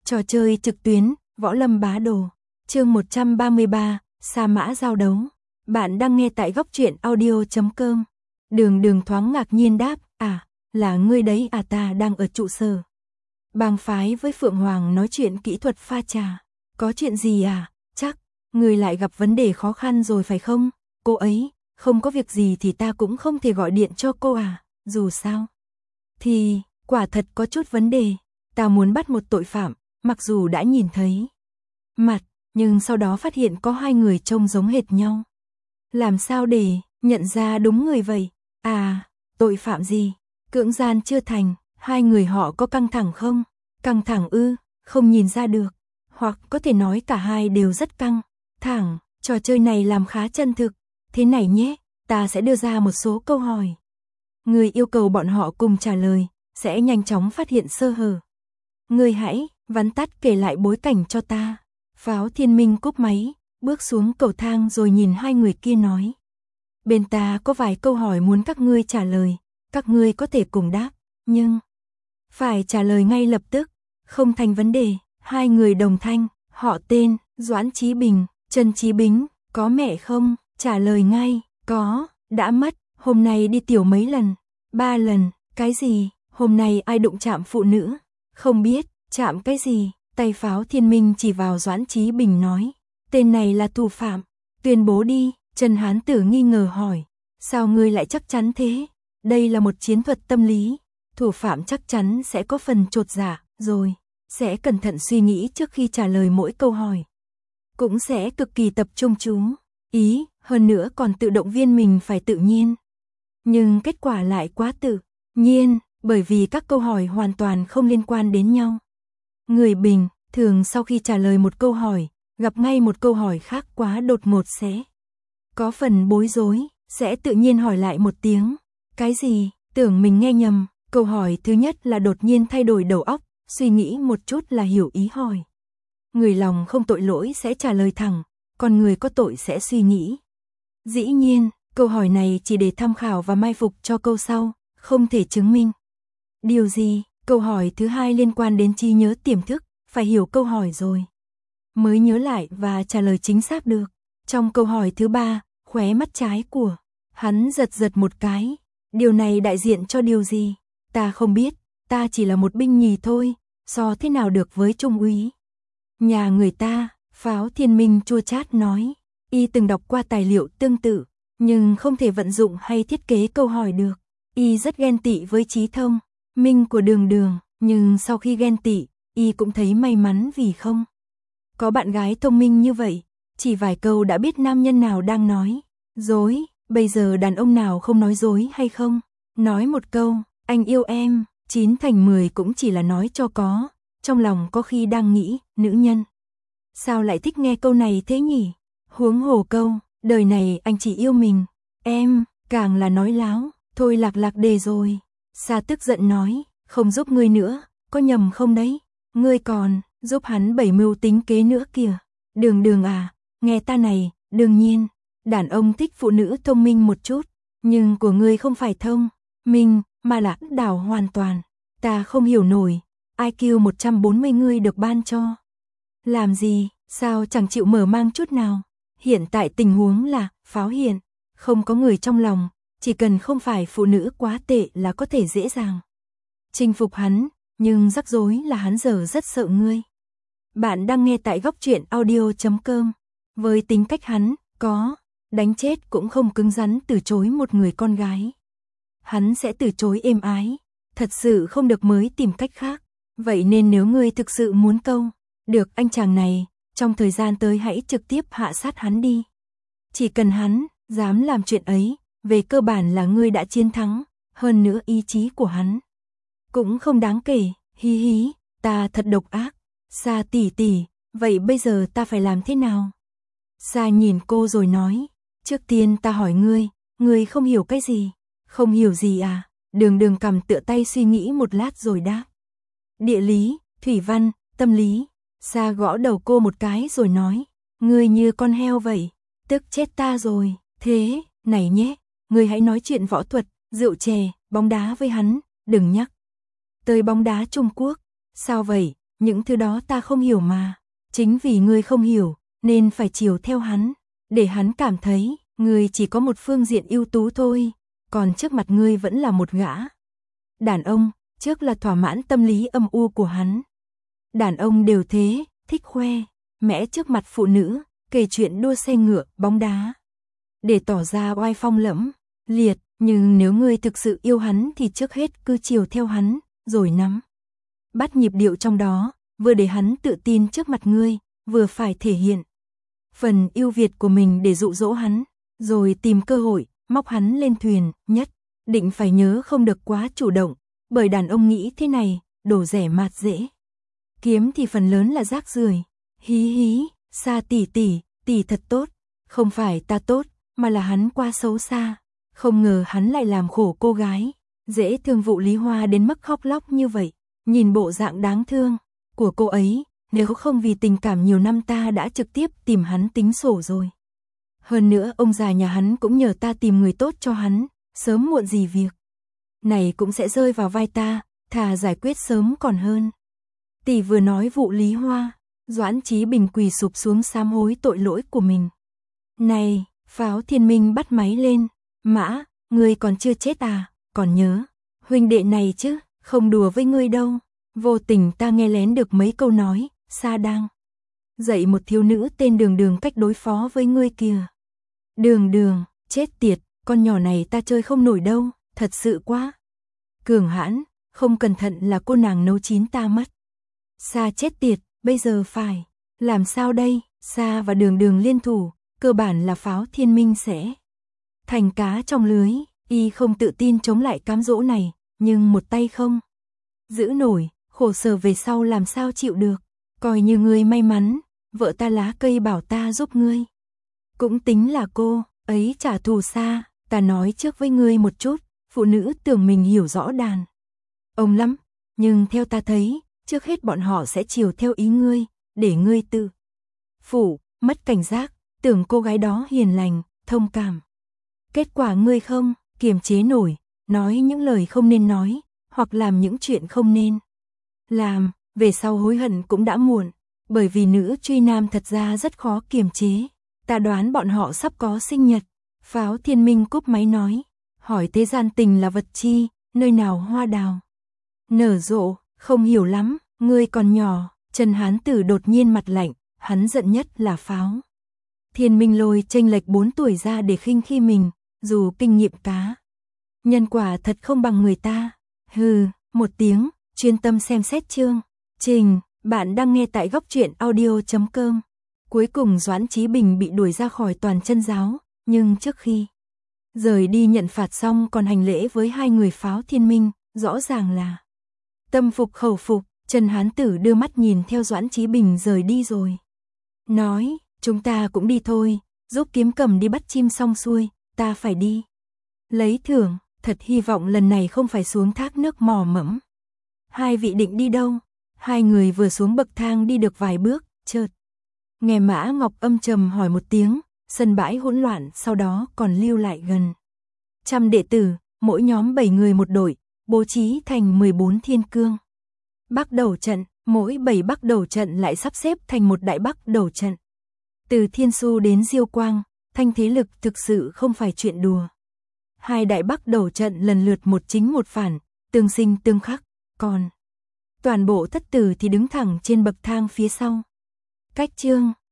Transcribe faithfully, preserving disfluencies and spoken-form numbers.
Trò chơi trực tuyến, Võ Lâm Bá Đồ. Chương một trăm ba mươi ba, Sa Mã giao đấu. Bạn đang nghe tại góc truyện audio chấm com. Đường Đường thoáng ngạc nhiên đáp, "À, là ngươi đấy à, ta đang ở trụ sở bang phái với Phượng Hoàng nói chuyện kỹ thuật pha trà. Có chuyện gì à? Chắc ngươi lại gặp vấn đề khó khăn rồi phải không? Cô ấy, không có việc gì thì ta cũng không thể gọi điện cho cô à, dù sao thì quả thật có chút vấn đề. Ta muốn bắt một tội phạm, mặc dù đã nhìn thấy mặt, nhưng sau đó phát hiện có hai người trông giống hệt nhau. Làm sao để nhận ra đúng người vậy? À, tội phạm gì? Cưỡng gian chưa thành, hai người họ có căng thẳng không? Căng thẳng ư? Không nhìn ra được. Hoặc có thể nói cả hai đều rất căng thẳng. Trò chơi này làm khá chân thực. Thế này nhé, ta sẽ đưa ra một số câu hỏi. Người yêu cầu bọn họ cùng trả lời, sẽ nhanh chóng phát hiện sơ hở. Người hãy vắn tắt kể lại bối cảnh cho ta. Pháo Thiên Minh cúp máy, bước xuống cầu thang rồi nhìn hai người kia nói. Bên ta có vài câu hỏi muốn các ngươi trả lời, các ngươi có thể cùng đáp, nhưng phải trả lời ngay lập tức, không thành vấn đề. Hai người đồng thanh, họ tên, Doãn Chí Bình, Trần Chí Bính, có mẹ không? Trả lời ngay, có, đã mất, hôm nay đi tiểu mấy lần? Ba lần, cái gì? Hôm nay ai đụng chạm phụ nữ? Không biết, chạm cái gì? Tay Pháo Thiên Minh chỉ vào Doãn Chí Bình nói, tên này là thủ phạm, tuyên bố đi. Trần Hán Tử nghi ngờ hỏi, sao ngươi lại chắc chắn thế? Đây là một chiến thuật tâm lý, thủ phạm chắc chắn sẽ có phần chột dạ, rồi sẽ cẩn thận suy nghĩ trước khi trả lời mỗi câu hỏi. Cũng sẽ cực kỳ tập trung chú ý, hơn nữa còn tự động viên mình phải tự nhiên. Nhưng kết quả lại quá tự nhiên, bởi vì các câu hỏi hoàn toàn không liên quan đến nhau. Người bình thường sau khi trả lời một câu hỏi, gặp ngay một câu hỏi khác quá đột ngột sẽ có phần bối rối, sẽ tự nhiên hỏi lại một tiếng. Cái gì? Tưởng mình nghe nhầm. Câu hỏi thứ nhất là đột nhiên thay đổi đầu óc, suy nghĩ một chút là hiểu ý hỏi. Người lòng không tội lỗi sẽ trả lời thẳng, còn người có tội sẽ suy nghĩ. Dĩ nhiên, câu hỏi này chỉ để tham khảo và mai phục cho câu sau, không thể chứng minh điều gì. Câu hỏi thứ hai liên quan đến trí nhớ tiềm thức, phải hiểu câu hỏi rồi mới nhớ lại và trả lời chính xác được. Trong câu hỏi thứ ba, khóe mắt trái của hắn giật giật một cái. Điều này đại diện cho điều gì? Ta không biết, ta chỉ là một binh nhì thôi, so thế nào được với trung úy nhà người ta. Pháo Thiên Minh chua chát nói, y từng đọc qua tài liệu tương tự, nhưng không thể vận dụng hay thiết kế câu hỏi được. Y rất ghen tị với trí thông minh của Đường Đường, nhưng sau khi ghen tị, y cũng thấy may mắn vì không có bạn gái thông minh như vậy. Chỉ vài câu đã biết nam nhân nào đang nói dối. Bây giờ đàn ông nào không nói dối hay không? Nói một câu, anh yêu em, chín thành mười cũng chỉ là nói cho có. Trong lòng có khi đang nghĩ, nữ nhân sao lại thích nghe câu này thế nhỉ? Huống hồ câu, đời này anh chỉ yêu mình, em, càng là nói láo. Thôi lạc lạc đề rồi. Sa tức giận nói, không giúp ngươi nữa, có nhầm không đấy? Ngươi còn giúp hắn bảy mưu tính kế nữa kìa. Đường Đường à, nghe ta này, đương nhiên, đàn ông thích phụ nữ thông minh một chút, nhưng của ngươi không phải thông minh, mà là áp đảo hoàn toàn. Ta không hiểu nổi, i kiu một trăm bốn mươi ngươi được ban cho làm gì, sao chẳng chịu mở mang chút nào? Hiện tại tình huống là, Pháo hiện không có người trong lòng, chỉ cần không phải phụ nữ quá tệ là có thể dễ dàng chinh phục hắn, nhưng rắc rối là hắn giờ rất sợ ngươi. Bạn đang nghe tại góc truyện audio chấm com. Với tính cách hắn, có đánh chết cũng không cứng rắn từ chối một người con gái. Hắn sẽ từ chối êm ái, thật sự không được mới tìm cách khác. Vậy nên nếu ngươi thực sự muốn câu được anh chàng này, trong thời gian tới hãy trực tiếp hạ sát hắn đi. Chỉ cần hắn dám làm chuyện ấy, về cơ bản là ngươi đã chiến thắng, hơn nữa ý chí của hắn cũng không đáng kể. Hí hí, ta thật độc ác. Sa tỷ tỷ, vậy bây giờ ta phải làm thế nào? Sa nhìn cô rồi nói, trước tiên ta hỏi ngươi, ngươi không hiểu cái gì? Không hiểu gì à? Đường Đường cầm tựa tay suy nghĩ một lát rồi đáp. Địa lý, thủy văn, tâm lý. Sa gõ đầu cô một cái rồi nói, ngươi như con heo vậy, tức chết ta rồi. Thế, này nhé, ngươi hãy nói chuyện võ thuật, rượu chè, bóng đá với hắn, đừng nhắc tới bóng đá Trung Quốc. Sao vậy? những thứ đó ta không hiểu mà. Chính vì ngươi không hiểu, nên phải chiều theo hắn, để hắn cảm thấy, ngươi chỉ có một phương diện ưu tú thôi, còn trước mặt ngươi vẫn là một gã đàn ông, trước là thỏa mãn tâm lý âm u của hắn. Đàn ông đều thế, thích khoe, mẽ trước mặt phụ nữ, kể chuyện đua xe ngựa, bóng đá, để tỏ ra oai phong lẫm liệt, nhưng nếu ngươi thực sự yêu hắn thì trước hết cứ chiều theo hắn, rồi nắm bắt nhịp điệu trong đó, vừa để hắn tự tin trước mặt ngươi, vừa phải thể hiện phần ưu việt của mình để dụ dỗ hắn, rồi tìm cơ hội, móc hắn lên thuyền, nhất định phải nhớ không được quá chủ động, bởi đàn ông nghĩ thế này, đồ rẻ mạt dễ kiếm thì phần lớn là rác rưởi. Hí hí, Sa tỷ tỷ, tỷ thật tốt, không phải ta tốt, mà là hắn quá xấu xa, không ngờ hắn lại làm khổ cô gái, dễ thương vụ Lý Hoa đến mức khóc lóc như vậy. Nhìn bộ dạng đáng thương của cô ấy, nếu không vì tình cảm nhiều năm ta đã trực tiếp tìm hắn tính sổ rồi. Hơn nữa ông già nhà hắn cũng nhờ ta tìm người tốt cho hắn, sớm muộn gì việc này cũng sẽ rơi vào vai ta, thà giải quyết sớm còn hơn. Tỷ vừa nói vụ Lý Hoa, Doãn Chí Bình quỳ sụp xuống sám hối tội lỗi của mình. Này, Pháo Thiên Minh bắt máy lên, Mã, ngươi còn chưa chết à, còn nhớ huynh đệ này chứ, không đùa với ngươi đâu. Vô tình ta nghe lén được mấy câu nói, Sa đang dạy một thiếu nữ tên Đường Đường cách đối phó với ngươi kìa. Đường Đường, chết tiệt, con nhỏ này ta chơi không nổi đâu, thật sự quá cường hãn, không cẩn thận là cô nàng nấu chín ta mất. Sa chết tiệt, bây giờ phải làm sao đây? Sa và Đường Đường liên thủ, cơ bản là Pháo Thiên Minh sẽ thành cá trong lưới. Y không tự tin chống lại cám dỗ này, nhưng một tay không giữ nổi, khổ sở về sau làm sao chịu được. Coi như ngươi may mắn, vợ ta lá cây bảo ta giúp ngươi, cũng tính là cô ấy trả thù Sa. Ta nói trước với ngươi một chút, phụ nữ tưởng mình hiểu rõ đàn ông lắm, nhưng theo ta thấy, trước hết bọn họ sẽ chiều theo ý ngươi, để ngươi tự phủ, mất cảnh giác, tưởng cô gái đó hiền lành, thông cảm. Kết quả ngươi không kiềm chế nổi, nói những lời không nên nói, hoặc làm những chuyện không nên làm, về sau hối hận cũng đã muộn, bởi vì nữ truy nam thật ra rất khó kiềm chế. Ta đoán bọn họ sắp có sinh nhật. Pháo Thiên Minh cúp máy nói, hỏi thế gian tình là vật chi, nơi nào hoa đào nở rộ, không hiểu lắm, ngươi còn nhỏ. Trần Hán Tử đột nhiên mặt lạnh, hắn giận nhất là Pháo Thiên Minh lôi chênh lệch bốn tuổi ra để khinh khi mình, dù kinh nghiệm cá nhân quả thật không bằng người ta. Hừ, một tiếng, chuyên tâm xem xét chương trình, bạn đang nghe tại góc truyện audio chấm com. Cuối cùng Doãn Chí Bình bị đuổi ra khỏi Toàn Chân giáo, nhưng trước khi rời đi nhận phạt xong còn hành lễ với hai người Pháo Thiên Minh, rõ ràng là tâm phục khẩu phục. Trần Hán Tử đưa mắt nhìn theo Doãn Chí Bình rời đi rồi nói, chúng ta cũng đi thôi, giúp Kiếm Cầm đi bắt chim xong xuôi, ta phải đi lấy thưởng, thật hy vọng lần này không phải xuống thác nước mò mẫm. Hai vị định đi đâu? Hai người vừa xuống bậc thang đi được vài bước, chợt nghe Mã Ngọc âm trầm hỏi một tiếng. Sân bãi hỗn loạn, sau đó còn lưu lại gần trăm đệ tử, mỗi nhóm bảy người một đội, bố trí thành mười bốn thiên cương Bắc đầu trận, mỗi bảy Bắc đầu trận lại sắp xếp thành một đại Bắc đầu trận. Từ Thiên Su đến Diêu Quang, thanh thế lực thực sự không phải chuyện đùa. Hai đại Bắc đầu trận lần lượt một chính một phản, tương sinh tương khắc, còn toàn bộ thất tử thì đứng thẳng trên bậc thang phía sau. Cách chương